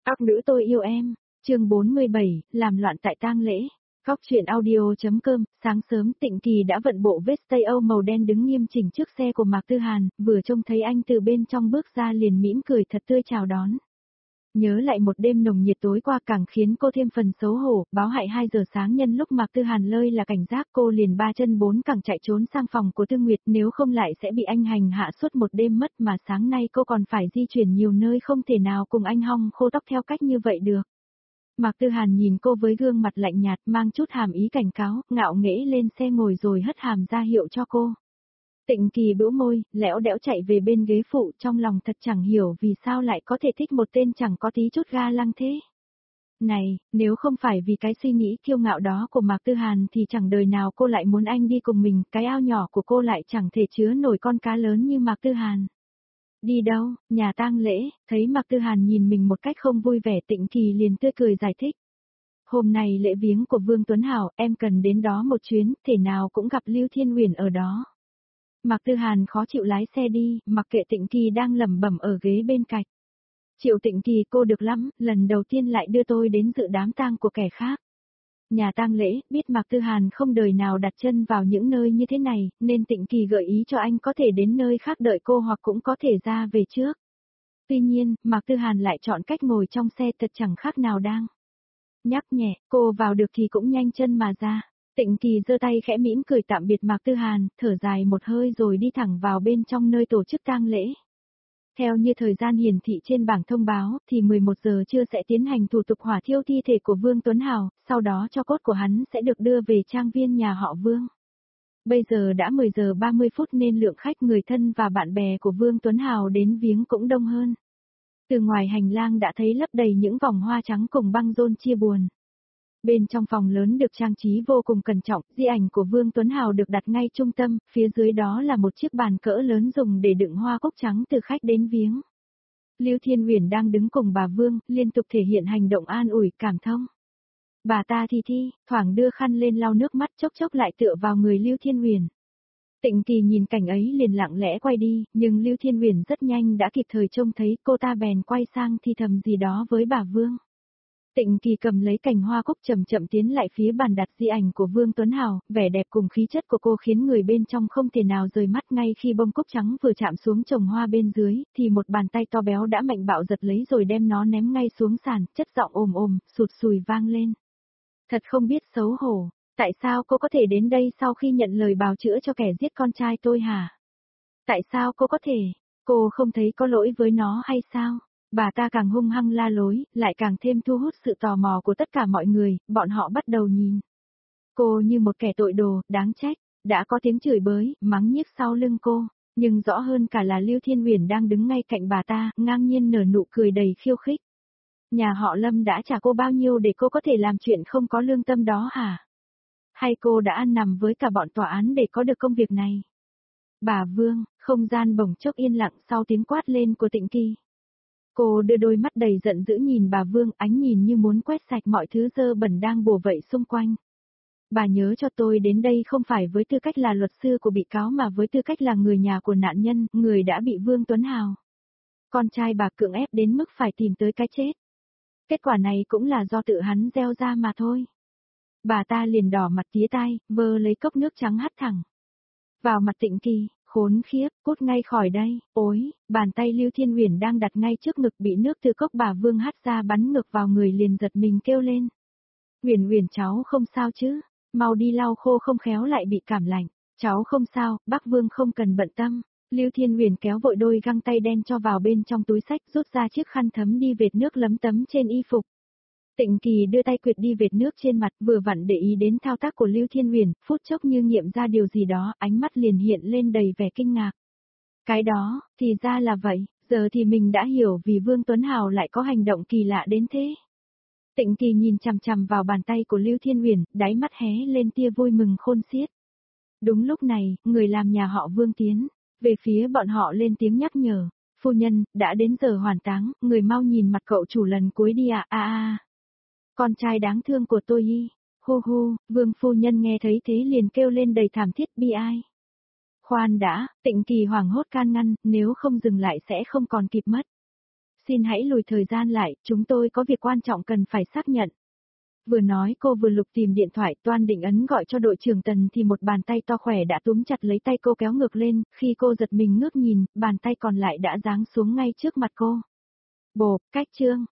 Các nữ tôi yêu em, chương 47, làm loạn tại tang lễ. Góc truyện audio.com, sáng sớm Tịnh Kỳ đã vận bộ vest tây Âu màu đen đứng nghiêm chỉnh trước xe của Mạc Tư Hàn, vừa trông thấy anh từ bên trong bước ra liền mỉm cười thật tươi chào đón. Nhớ lại một đêm nồng nhiệt tối qua càng khiến cô thêm phần xấu hổ, báo hại 2 giờ sáng nhân lúc Mạc Tư Hàn lơi là cảnh giác cô liền 3 chân 4 cẳng chạy trốn sang phòng của Tư Nguyệt, nếu không lại sẽ bị anh hành hạ suốt một đêm mất mà sáng nay cô còn phải di chuyển nhiều nơi không thể nào cùng anh hong khô tóc theo cách như vậy được. Mạc Tư Hàn nhìn cô với gương mặt lạnh nhạt mang chút hàm ý cảnh cáo, ngạo nghễ lên xe ngồi rồi hất hàm ra hiệu cho cô. Tịnh Kỳ bĩu môi, lẽo đẽo chạy về bên ghế phụ trong lòng thật chẳng hiểu vì sao lại có thể thích một tên chẳng có tí chút ga lăng thế. Này, nếu không phải vì cái suy nghĩ kiêu ngạo đó của Mạc Tư Hàn thì chẳng đời nào cô lại muốn anh đi cùng mình, cái ao nhỏ của cô lại chẳng thể chứa nổi con cá lớn như Mạc Tư Hàn. Đi đâu, nhà tang lễ, thấy Mạc Tư Hàn nhìn mình một cách không vui vẻ Tịnh Kỳ liền tươi cười giải thích. Hôm nay lễ viếng của Vương Tuấn Hảo, em cần đến đó một chuyến, thể nào cũng gặp Lưu Thiên Uyển ở đó. Mạc Tư Hàn khó chịu lái xe đi, mặc kệ Tịnh Kỳ đang lẩm bẩm ở ghế bên cạnh. Triệu Tịnh Kỳ cô được lắm, lần đầu tiên lại đưa tôi đến dự đám tang của kẻ khác. Nhà tang lễ, biết Mạc Tư Hàn không đời nào đặt chân vào những nơi như thế này, nên Tịnh Kỳ gợi ý cho anh có thể đến nơi khác đợi cô hoặc cũng có thể ra về trước. Tuy nhiên, Mạc Tư Hàn lại chọn cách ngồi trong xe thật chẳng khác nào đang nhắc nhẹ, cô vào được thì cũng nhanh chân mà ra. Tịnh Kỳ giơ tay khẽ mỉm cười tạm biệt Mạc Tư Hàn, thở dài một hơi rồi đi thẳng vào bên trong nơi tổ chức tang lễ. Theo như thời gian hiển thị trên bảng thông báo, thì 11 giờ trưa sẽ tiến hành thủ tục hỏa thiêu thi thể của Vương Tuấn Hào, sau đó tro cốt của hắn sẽ được đưa về trang viên nhà họ Vương. Bây giờ đã 10 giờ 30 phút nên lượng khách người thân và bạn bè của Vương Tuấn Hào đến viếng cũng đông hơn. Từ ngoài hành lang đã thấy lấp đầy những vòng hoa trắng cùng băng rôn chia buồn. Bên trong phòng lớn được trang trí vô cùng cẩn trọng, di ảnh của Vương Tuấn Hào được đặt ngay trung tâm, phía dưới đó là một chiếc bàn cỡ lớn dùng để đựng hoa cúc trắng từ khách đến viếng. Lưu Thiên Uyển đang đứng cùng bà Vương, liên tục thể hiện hành động an ủi, cảm thông. Bà ta thi, thoảng đưa khăn lên lau nước mắt chốc chốc lại tựa vào người Lưu Thiên Uyển. Tịnh Kỳ nhìn cảnh ấy liền lặng lẽ quay đi, nhưng Lưu Thiên Uyển rất nhanh đã kịp thời trông thấy cô ta bèn quay sang thì thầm gì đó với bà Vương. Tịnh Kỳ cầm lấy cành hoa cúc chậm chậm tiến lại phía bàn đặt di ảnh của Vương Tuấn Hào, vẻ đẹp cùng khí chất của cô khiến người bên trong không thể nào rời mắt ngay khi bông cúc trắng vừa chạm xuống chồng hoa bên dưới, thì một bàn tay to béo đã mạnh bạo giật lấy rồi đem nó ném ngay xuống sàn, chất giọng ồm, sụt sùi vang lên. Thật không biết xấu hổ, tại sao cô có thể đến đây sau khi nhận lời bào chữa cho kẻ giết con trai tôi hả? Tại sao cô có thể, cô không thấy có lỗi với nó hay sao? Bà ta càng hung hăng la lối, lại càng thêm thu hút sự tò mò của tất cả mọi người, bọn họ bắt đầu nhìn. Cô như một kẻ tội đồ, đáng trách, đã có tiếng chửi bới, mắng nhiếc sau lưng cô, nhưng rõ hơn cả là Lưu Thiên Uyển đang đứng ngay cạnh bà ta, ngang nhiên nở nụ cười đầy khiêu khích. Nhà họ Lâm đã trả cô bao nhiêu để cô có thể làm chuyện không có lương tâm đó hả? Hay cô đã ăn nằm với cả bọn tòa án để có được công việc này? Bà Vương, không gian bỗng chốc yên lặng sau tiếng quát lên của Tịnh Kỳ. Cô đưa đôi mắt đầy giận dữ nhìn bà Vương, ánh nhìn như muốn quét sạch mọi thứ dơ bẩn đang bủa vây xung quanh. Bà nhớ cho tôi đến đây không phải với tư cách là luật sư của bị cáo mà với tư cách là người nhà của nạn nhân, người đã bị Vương Tuấn Hào. Con trai bà cưỡng ép đến mức phải tìm tới cái chết. Kết quả này cũng là do tự hắn gieo ra mà thôi. Bà ta liền đỏ mặt tía tai, vơ lấy cốc nước trắng hắt thẳng vào mặt Tịnh Kỳ. Khốn khiếp, cút ngay khỏi đây, ối, bàn tay Lưu Thiên Uyển đang đặt ngay trước ngực bị nước từ cốc bà Vương hắt ra bắn ngược vào người liền giật mình kêu lên. Uyển cháu không sao chứ, mau đi lau khô không khéo lại bị cảm lạnh, cháu không sao, bác Vương không cần bận tâm. Lưu Thiên Uyển kéo vội đôi găng tay đen cho vào bên trong túi xách rút ra chiếc khăn thấm đi vệt nước lấm tấm trên y phục. Tịnh Kỳ đưa tay quệt đi vệt nước trên mặt vừa vặn để ý đến thao tác của Lưu Thiên Uyển, phút chốc như nghiệm ra điều gì đó, ánh mắt liền hiện lên đầy vẻ kinh ngạc. Cái đó, thì ra là vậy, giờ thì mình đã hiểu vì Vương Tuấn Hào lại có hành động kỳ lạ đến thế. Tịnh Kỳ nhìn chằm chằm vào bàn tay của Lưu Thiên Uyển, đáy mắt hé lên tia vui mừng khôn xiết. Đúng lúc này, người làm nhà họ Vương tiến về phía bọn họ lên tiếng nhắc nhở, phu nhân, đã đến giờ hoàn táng, người mau nhìn mặt cậu chủ lần cuối đi ạ. Con trai đáng thương của tôi hi, hu, Vương phu nhân nghe thấy thế liền kêu lên đầy thảm thiết bi ai. Khoan đã, Tịnh Kỳ hoảng hốt can ngăn, nếu không dừng lại sẽ không còn kịp mất. Xin hãy lùi thời gian lại, chúng tôi có việc quan trọng cần phải xác nhận. Vừa nói cô vừa lục tìm điện thoại, Toan định ấn gọi cho đội trưởng Tần thì một bàn tay to khỏe đã túm chặt lấy tay cô kéo ngược lên, khi cô giật mình ngước nhìn, bàn tay còn lại đã giáng xuống ngay trước mặt cô. Bộp, cách chương.